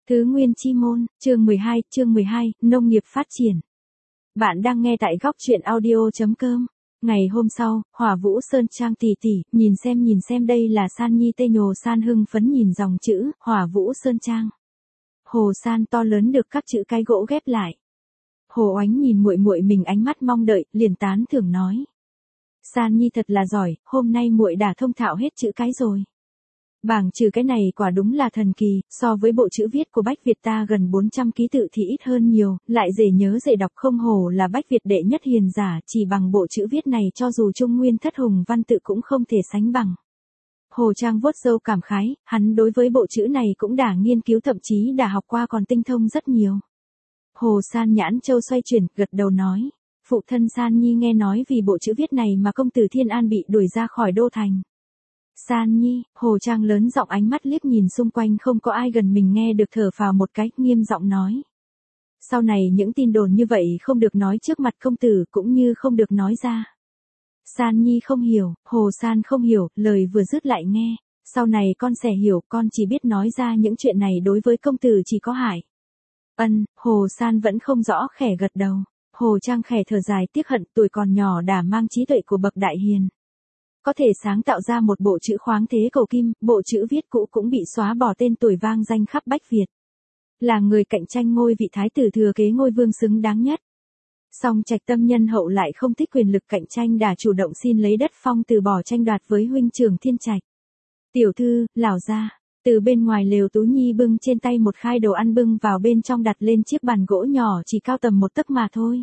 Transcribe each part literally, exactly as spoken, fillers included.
Tứ Nguyên Chi Môn, chương mười hai, chương mười hai, nông nghiệp phát triển. Bạn đang nghe tại góc truyện audio chấm com. Ngày hôm sau, Hỏa Vũ Sơn Trang tỷ tỷ, nhìn xem nhìn xem đây là San Nhi tê nhồ san hưng phấn nhìn dòng chữ, Hỏa Vũ Sơn Trang. Hồ san to lớn được các chữ cái gỗ ghép lại. Hồ Oánh nhìn muội muội mình ánh mắt mong đợi, liền tán thưởng nói. San Nhi thật là giỏi, hôm nay muội đã thông thạo hết chữ cái rồi. Bảng trừ cái này quả đúng là thần kỳ, so với bộ chữ viết của Bách Việt ta gần bốn trăm ký tự thì ít hơn nhiều, lại dễ nhớ dễ đọc không hổ là Bách Việt đệ nhất hiền giả, chỉ bằng bộ chữ viết này cho dù Trung Nguyên thất hùng văn tự cũng không thể sánh bằng. Hồ Trang vuốt râu cảm khái, hắn đối với bộ chữ này cũng đã nghiên cứu thậm chí đã học qua còn tinh thông rất nhiều. Hồ San nhãn châu xoay chuyển, gật đầu nói, phụ thân San Nhi nghe nói vì bộ chữ viết này mà công tử Thiên An bị đuổi ra khỏi đô thành. San Nhi, Hồ Trang lớn giọng ánh mắt liếc nhìn xung quanh không có ai gần mình nghe được thở phào một cái, nghiêm giọng nói. Sau này những tin đồn như vậy không được nói trước mặt công tử cũng như không được nói ra. San Nhi không hiểu, Hồ San không hiểu, lời vừa dứt lại nghe. Sau này con sẽ hiểu, con chỉ biết nói ra những chuyện này đối với công tử chỉ có hại. Ân, Hồ San vẫn không rõ khẽ gật đầu. Hồ Trang khẽ thở dài tiếc hận tuổi còn nhỏ đã mang trí tuệ của bậc đại hiền. Có thể sáng tạo ra một bộ chữ khoáng thế cầu kim, bộ chữ viết cũ cũng bị xóa bỏ tên tuổi vang danh khắp Bách Việt. Là người cạnh tranh ngôi vị thái tử thừa kế ngôi vương xứng đáng nhất. Song Trạch Tâm nhân hậu lại không thích quyền lực cạnh tranh đã chủ động xin lấy đất phong từ bỏ tranh đoạt với huynh trưởng Thiên Trạch. Tiểu thư, lão gia, từ bên ngoài lều Tú Nhi bưng trên tay một khai đồ ăn bưng vào bên trong đặt lên chiếc bàn gỗ nhỏ chỉ cao tầm một tấc mà thôi.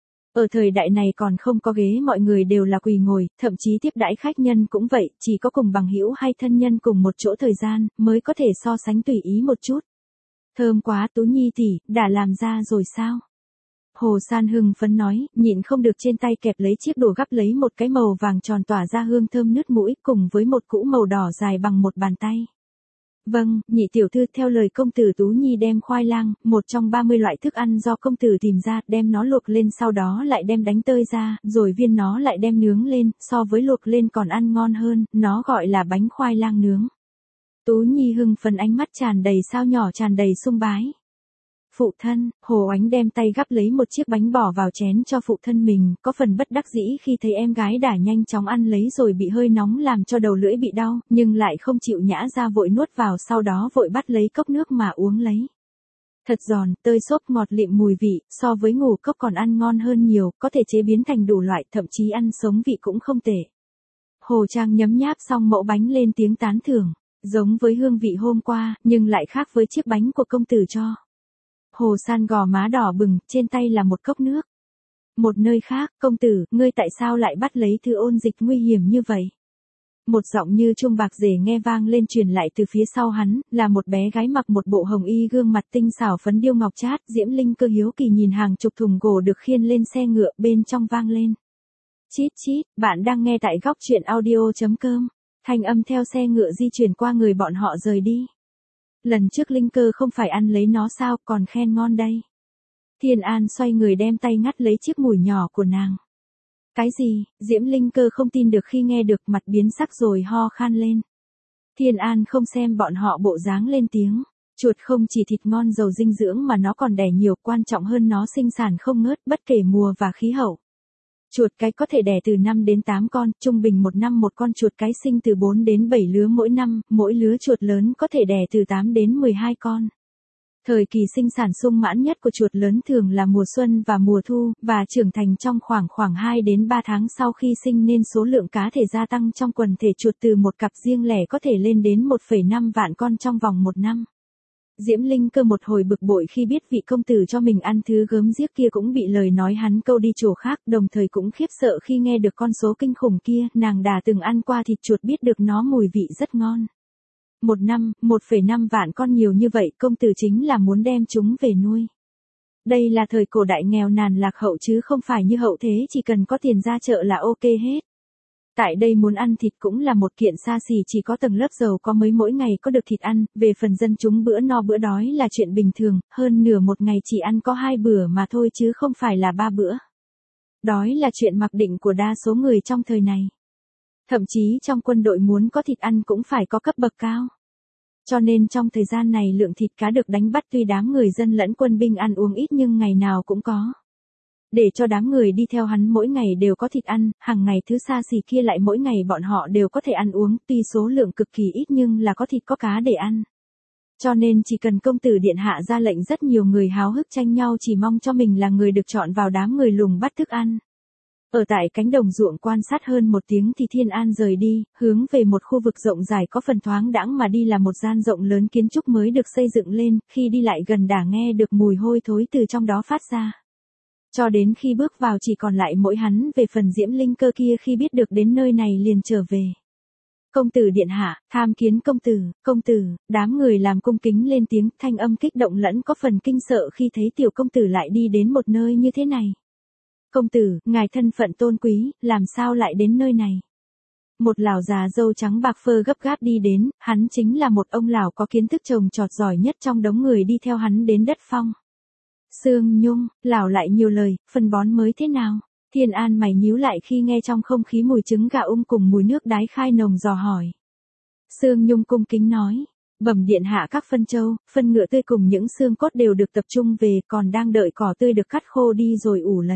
Ở thời đại này còn không có ghế mọi người đều là quỳ ngồi, thậm chí tiếp đãi khách nhân cũng vậy, chỉ có cùng bằng hữu hay thân nhân cùng một chỗ thời gian, mới có thể so sánh tùy ý một chút. Thơm quá Tú Nhi tỷ, đã làm ra rồi sao? Hồ San hưng phấn nói, nhịn không được trên tay kẹp lấy chiếc đũa gắp lấy một cái màu vàng tròn tỏa ra hương thơm nứt mũi cùng với một củ màu đỏ dài bằng một bàn tay. Vâng, nhị tiểu thư theo lời công tử Tú Nhi đem khoai lang, một trong ba mươi loại thức ăn do công tử tìm ra, đem nó luộc lên sau đó lại đem đánh tơi ra, rồi viên nó lại đem nướng lên, so với luộc lên còn ăn ngon hơn, nó gọi là bánh khoai lang nướng. Tú Nhi hưng phấn ánh mắt tràn đầy sao nhỏ tràn đầy sung bái. Phụ thân, Hồ Oánh đem tay gắp lấy một chiếc bánh bỏ vào chén cho phụ thân mình, có phần bất đắc dĩ khi thấy em gái đã nhanh chóng ăn lấy rồi bị hơi nóng làm cho đầu lưỡi bị đau, nhưng lại không chịu nhã ra vội nuốt vào sau đó vội bắt lấy cốc nước mà uống lấy. Thật giòn, tơi xốp ngọt lịm mùi vị, so với ngũ cốc còn ăn ngon hơn nhiều, có thể chế biến thành đủ loại, thậm chí ăn sống vị cũng không tệ. Hồ Trang nhấm nháp xong mẫu bánh lên tiếng tán thưởng, giống với hương vị hôm qua, nhưng lại khác với chiếc bánh của công tử cho. Hồ San gò má đỏ bừng, trên tay là một cốc nước. Một nơi khác, công tử, ngươi tại sao lại bắt lấy thứ ôn dịch nguy hiểm như vậy? Một giọng như chuông bạc rể nghe vang lên truyền lại từ phía sau hắn, là một bé gái mặc một bộ hồng y gương mặt tinh xảo phấn điêu ngọc chát, Diễm Linh Cơ hiếu kỳ nhìn hàng chục thùng gỗ được khiêng lên xe ngựa bên trong vang lên. Chít chít, bạn đang nghe tại góc truyện audio chấm com, thanh âm theo xe ngựa di chuyển qua người bọn họ rời đi. Lần trước Linh Cơ không phải ăn lấy nó sao, còn khen ngon đây. Thiên An xoay người đem tay ngắt lấy chiếc mùi nhỏ của nàng. Cái gì? Diễm Linh Cơ không tin được khi nghe được, mặt biến sắc rồi ho khan lên. Thiên An không xem bọn họ bộ dáng lên tiếng. Chuột không chỉ thịt ngon giàu dinh dưỡng mà nó còn đẻ nhiều, quan trọng hơn nó sinh sản không ngớt bất kể mùa và khí hậu. Chuột cái có thể đẻ từ năm đến tám con, trung bình một năm một con chuột cái sinh từ bốn đến bảy lứa mỗi năm, mỗi lứa chuột lớn có thể đẻ từ tám đến mười hai con. Thời kỳ sinh sản sung mãn nhất của chuột lớn thường là mùa xuân và mùa thu, và trưởng thành trong khoảng khoảng hai đến ba tháng sau khi sinh nên số lượng cá thể gia tăng trong quần thể chuột từ một cặp riêng lẻ có thể lên đến một phẩy năm vạn con trong vòng một năm. Diễm Linh Cơ một hồi bực bội khi biết vị công tử cho mình ăn thứ gớm ghiếc kia cũng bị lời nói hắn câu đi chỗ khác, đồng thời cũng khiếp sợ khi nghe được con số kinh khủng kia, nàng đã từng ăn qua thịt chuột biết được nó mùi vị rất ngon. Một năm, một phẩy năm vạn con nhiều như vậy, công tử chính là muốn đem chúng về nuôi. Đây là thời cổ đại nghèo nàn lạc hậu chứ không phải như hậu thế chỉ cần có tiền ra chợ là ok hết. Tại đây muốn ăn thịt cũng là một kiện xa xỉ, chỉ có tầng lớp giàu có mới mỗi ngày có được thịt ăn, về phần dân chúng bữa no bữa đói là chuyện bình thường, hơn nửa một ngày chỉ ăn có hai bữa mà thôi chứ không phải là ba bữa. Đói là chuyện mặc định của đa số người trong thời này. Thậm chí trong quân đội muốn có thịt ăn cũng phải có cấp bậc cao. Cho nên trong thời gian này lượng thịt cá được đánh bắt tuy đám người dân lẫn quân binh ăn uống ít nhưng ngày nào cũng có. Để cho đám người đi theo hắn mỗi ngày đều có thịt ăn, hàng ngày thứ xa xỉ kia lại mỗi ngày bọn họ đều có thể ăn uống, tuy số lượng cực kỳ ít nhưng là có thịt có cá để ăn. Cho nên chỉ cần công tử điện hạ ra lệnh rất nhiều người háo hức tranh nhau chỉ mong cho mình là người được chọn vào đám người lùng bắt thức ăn. Ở tại cánh đồng ruộng quan sát hơn một tiếng thì Thiên An rời đi, hướng về một khu vực rộng dài có phần thoáng đãng mà đi là một gian rộng lớn kiến trúc mới được xây dựng lên, khi đi lại gần đã nghe được mùi hôi thối từ trong đó phát ra. Cho đến khi bước vào chỉ còn lại mỗi hắn về phần Diễm Linh Cơ kia khi biết được đến nơi này liền trở về. Công tử điện hạ, tham kiến công tử, công tử, đám người làm cung kính lên tiếng, thanh âm kích động lẫn có phần kinh sợ khi thấy tiểu công tử lại đi đến một nơi như thế này. Công tử, ngài thân phận tôn quý, làm sao lại đến nơi này? Một lão già râu trắng bạc phơ gấp gáp đi đến, hắn chính là một ông lão có kiến thức trồng trọt giỏi nhất trong đống người đi theo hắn đến đất phong. Sương Nhung, lão lại nhiều lời, phân bón mới thế nào? Thiên An mày nhíu lại khi nghe trong không khí mùi trứng gà ung cùng mùi nước đái khai nồng dò hỏi. Sương Nhung cung kính nói, bẩm điện hạ các phân trâu, phân ngựa tươi cùng những xương cốt đều được tập trung về còn đang đợi cỏ tươi được cắt khô đi rồi ủ lấy.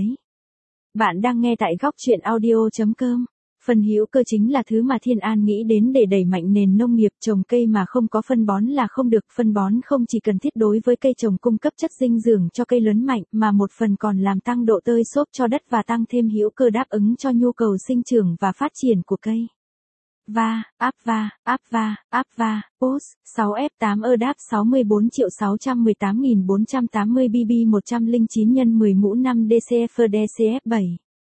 Bạn đang nghe tại góc truyện audio chấm com. Phân hữu cơ chính là thứ mà Thiên An nghĩ đến để đẩy mạnh nền nông nghiệp trồng cây mà không có phân bón là không được. Phân bón không chỉ cần thiết đối với cây trồng cung cấp chất dinh dưỡng cho cây lớn mạnh mà một phần còn làm tăng độ tơi xốp cho đất và tăng thêm hữu cơ đáp ứng cho nhu cầu sinh trưởng và phát triển của cây. Va, áp va, áp va, áp va, post, sáu F tám ơ đáp sáu mươi bốn triệu sáu trăm mười tám nghìn bốn trăm tám mươi B B một trăm lẻ chín nhân mười mũ năm D C F D C F bảy.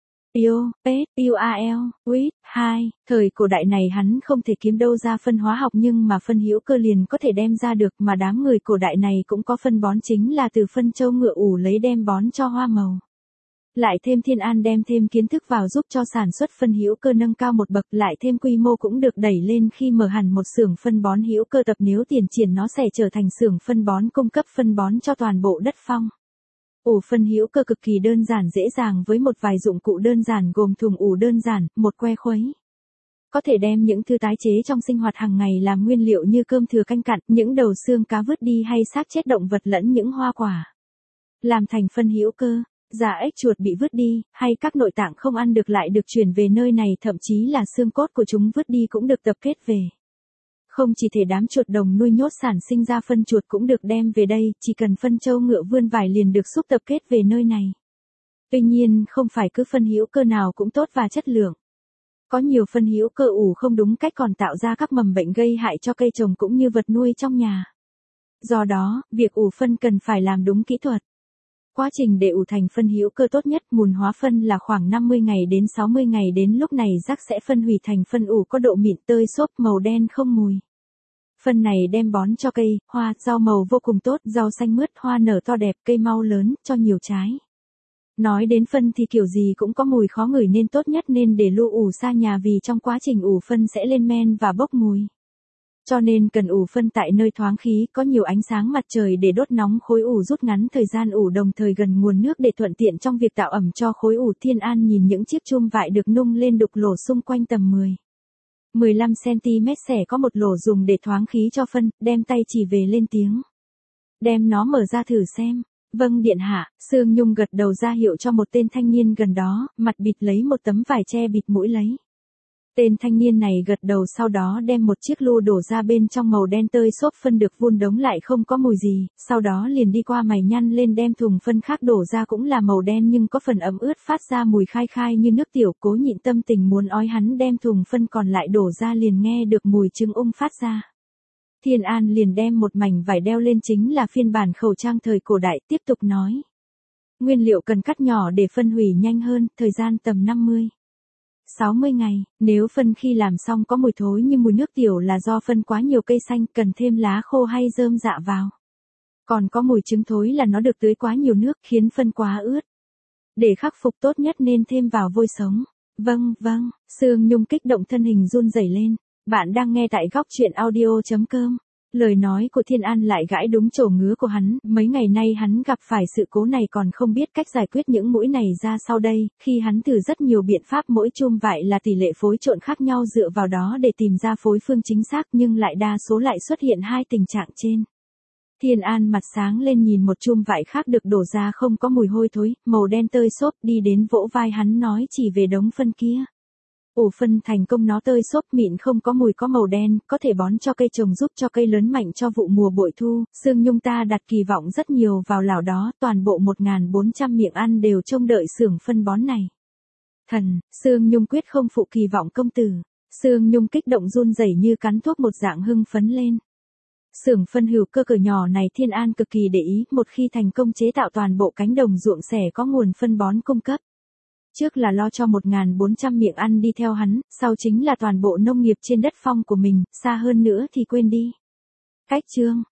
Io, Pet, U A L, Wit, hai, thời cổ đại này hắn không thể kiếm đâu ra phân hóa học nhưng mà phân hữu cơ liền có thể đem ra được mà đám người cổ đại này cũng có phân bón chính là từ phân trâu ngựa ủ lấy đem bón cho hoa màu. Lại thêm Thiên An đem thêm kiến thức vào giúp cho sản xuất phân hữu cơ nâng cao một bậc, lại thêm quy mô cũng được đẩy lên khi mở hẳn một xưởng phân bón hữu cơ tập nếu tiền triển nó sẽ trở thành xưởng phân bón cung cấp phân bón cho toàn bộ đất phong. Ủ phân hữu cơ cực kỳ đơn giản dễ dàng với một vài dụng cụ đơn giản gồm thùng ủ đơn giản, một que khuấy. Có thể đem những thứ tái chế trong sinh hoạt hàng ngày làm nguyên liệu như cơm thừa canh cặn, những đầu xương cá vứt đi hay xác chết động vật lẫn những hoa quả. Làm thành phân hữu cơ. Da ếch chuột bị vứt đi, hay các nội tạng không ăn được lại được chuyển về nơi này, thậm chí là xương cốt của chúng vứt đi cũng được tập kết về. Không chỉ thể đám chuột đồng nuôi nhốt sản sinh ra phân chuột cũng được đem về đây, chỉ cần phân trâu ngựa vươn vải liền được xúc tập kết về nơi này. Tuy nhiên, không phải cứ phân hữu cơ nào cũng tốt và chất lượng. Có nhiều phân hữu cơ ủ không đúng cách còn tạo ra các mầm bệnh gây hại cho cây trồng cũng như vật nuôi trong nhà. Do đó, việc ủ phân cần phải làm đúng kỹ thuật. Quá trình để ủ thành phân hữu cơ tốt nhất mùn hóa phân là khoảng năm mươi ngày đến sáu mươi ngày, đến lúc này rác sẽ phân hủy thành phân ủ có độ mịn tơi xốp màu đen không mùi. Phân này đem bón cho cây, hoa, rau màu vô cùng tốt, rau xanh mướt, hoa nở to đẹp, cây mau lớn, cho nhiều trái. Nói đến phân thì kiểu gì cũng có mùi khó ngửi nên tốt nhất nên để lu ủ xa nhà vì trong quá trình ủ phân sẽ lên men và bốc mùi. Cho nên cần ủ phân tại nơi thoáng khí, có nhiều ánh sáng mặt trời để đốt nóng khối ủ rút ngắn thời gian ủ đồng thời gần nguồn nước để thuận tiện trong việc tạo ẩm cho khối ủ. Thiên An nhìn những chiếc chum vại được nung lên đục lỗ xung quanh tầm mười đến mười lăm xăng-ti-mét xẻ có một lỗ dùng để thoáng khí cho phân, đem tay chỉ về lên tiếng. Đem nó mở ra thử xem. Vâng điện hạ, Sương Nhung gật đầu ra hiệu cho một tên thanh niên gần đó, mặt bịt lấy một tấm vải che bịt mũi lấy. Tên thanh niên này gật đầu sau đó đem một chiếc lu đổ ra bên trong màu đen tơi xốp phân được vun đống lại không có mùi gì, sau đó liền đi qua mày nhăn lên đem thùng phân khác đổ ra cũng là màu đen nhưng có phần ẩm ướt phát ra mùi khai khai như nước tiểu. Cố nhịn tâm tình muốn ói hắn đem thùng phân còn lại đổ ra liền nghe được mùi trứng ung phát ra. Thiên An liền đem một mảnh vải đeo lên chính là phiên bản khẩu trang thời cổ đại, tiếp tục nói. Nguyên liệu cần cắt nhỏ để phân hủy nhanh hơn, thời gian tầm năm mươi đến sáu mươi ngày, nếu phân khi làm xong có mùi thối như mùi nước tiểu là do phân quá nhiều cây xanh, cần thêm lá khô hay rơm rạ vào. Còn có mùi trứng thối là nó được tưới quá nhiều nước khiến phân quá ướt. Để khắc phục tốt nhất nên thêm vào vôi sống. Vâng, vâng, Sương Nhung kích động thân hình run rẩy lên. Bạn đang nghe tại góc truyện audio chấm com. Lời nói của Thiên An lại gãi đúng chỗ ngứa của hắn, mấy ngày nay hắn gặp phải sự cố này còn không biết cách giải quyết những mũi này ra sau đây, khi hắn thử rất nhiều biện pháp mỗi chum vải là tỷ lệ phối trộn khác nhau dựa vào đó để tìm ra phối phương chính xác nhưng lại đa số lại xuất hiện hai tình trạng trên. Thiên An mặt sáng lên nhìn một chum vải khác được đổ ra không có mùi hôi thối, màu đen tơi xốp đi đến vỗ vai hắn nói chỉ về đống phân kia. Ủ phân thành công nó tơi xốp mịn không có mùi có màu đen, có thể bón cho cây trồng giúp cho cây lớn mạnh cho vụ mùa bội thu, Sương Nhung ta đặt kỳ vọng rất nhiều vào lảo đó, toàn bộ một nghìn bốn trăm miệng ăn đều trông đợi xưởng phân bón này. Thần, Sương Nhung quyết không phụ kỳ vọng công tử. Sương Nhung kích động run rẩy như cắn thuốc một dạng hưng phấn lên. Xưởng phân hữu cơ cửa nhỏ này Thiên An cực kỳ để ý, một khi thành công chế tạo toàn bộ cánh đồng ruộng sẻ có nguồn phân bón cung cấp. Trước là lo cho một nghìn bốn trăm miệng ăn đi theo hắn, sau chính là toàn bộ nông nghiệp trên đất phong của mình, xa hơn nữa thì quên đi. Cách chương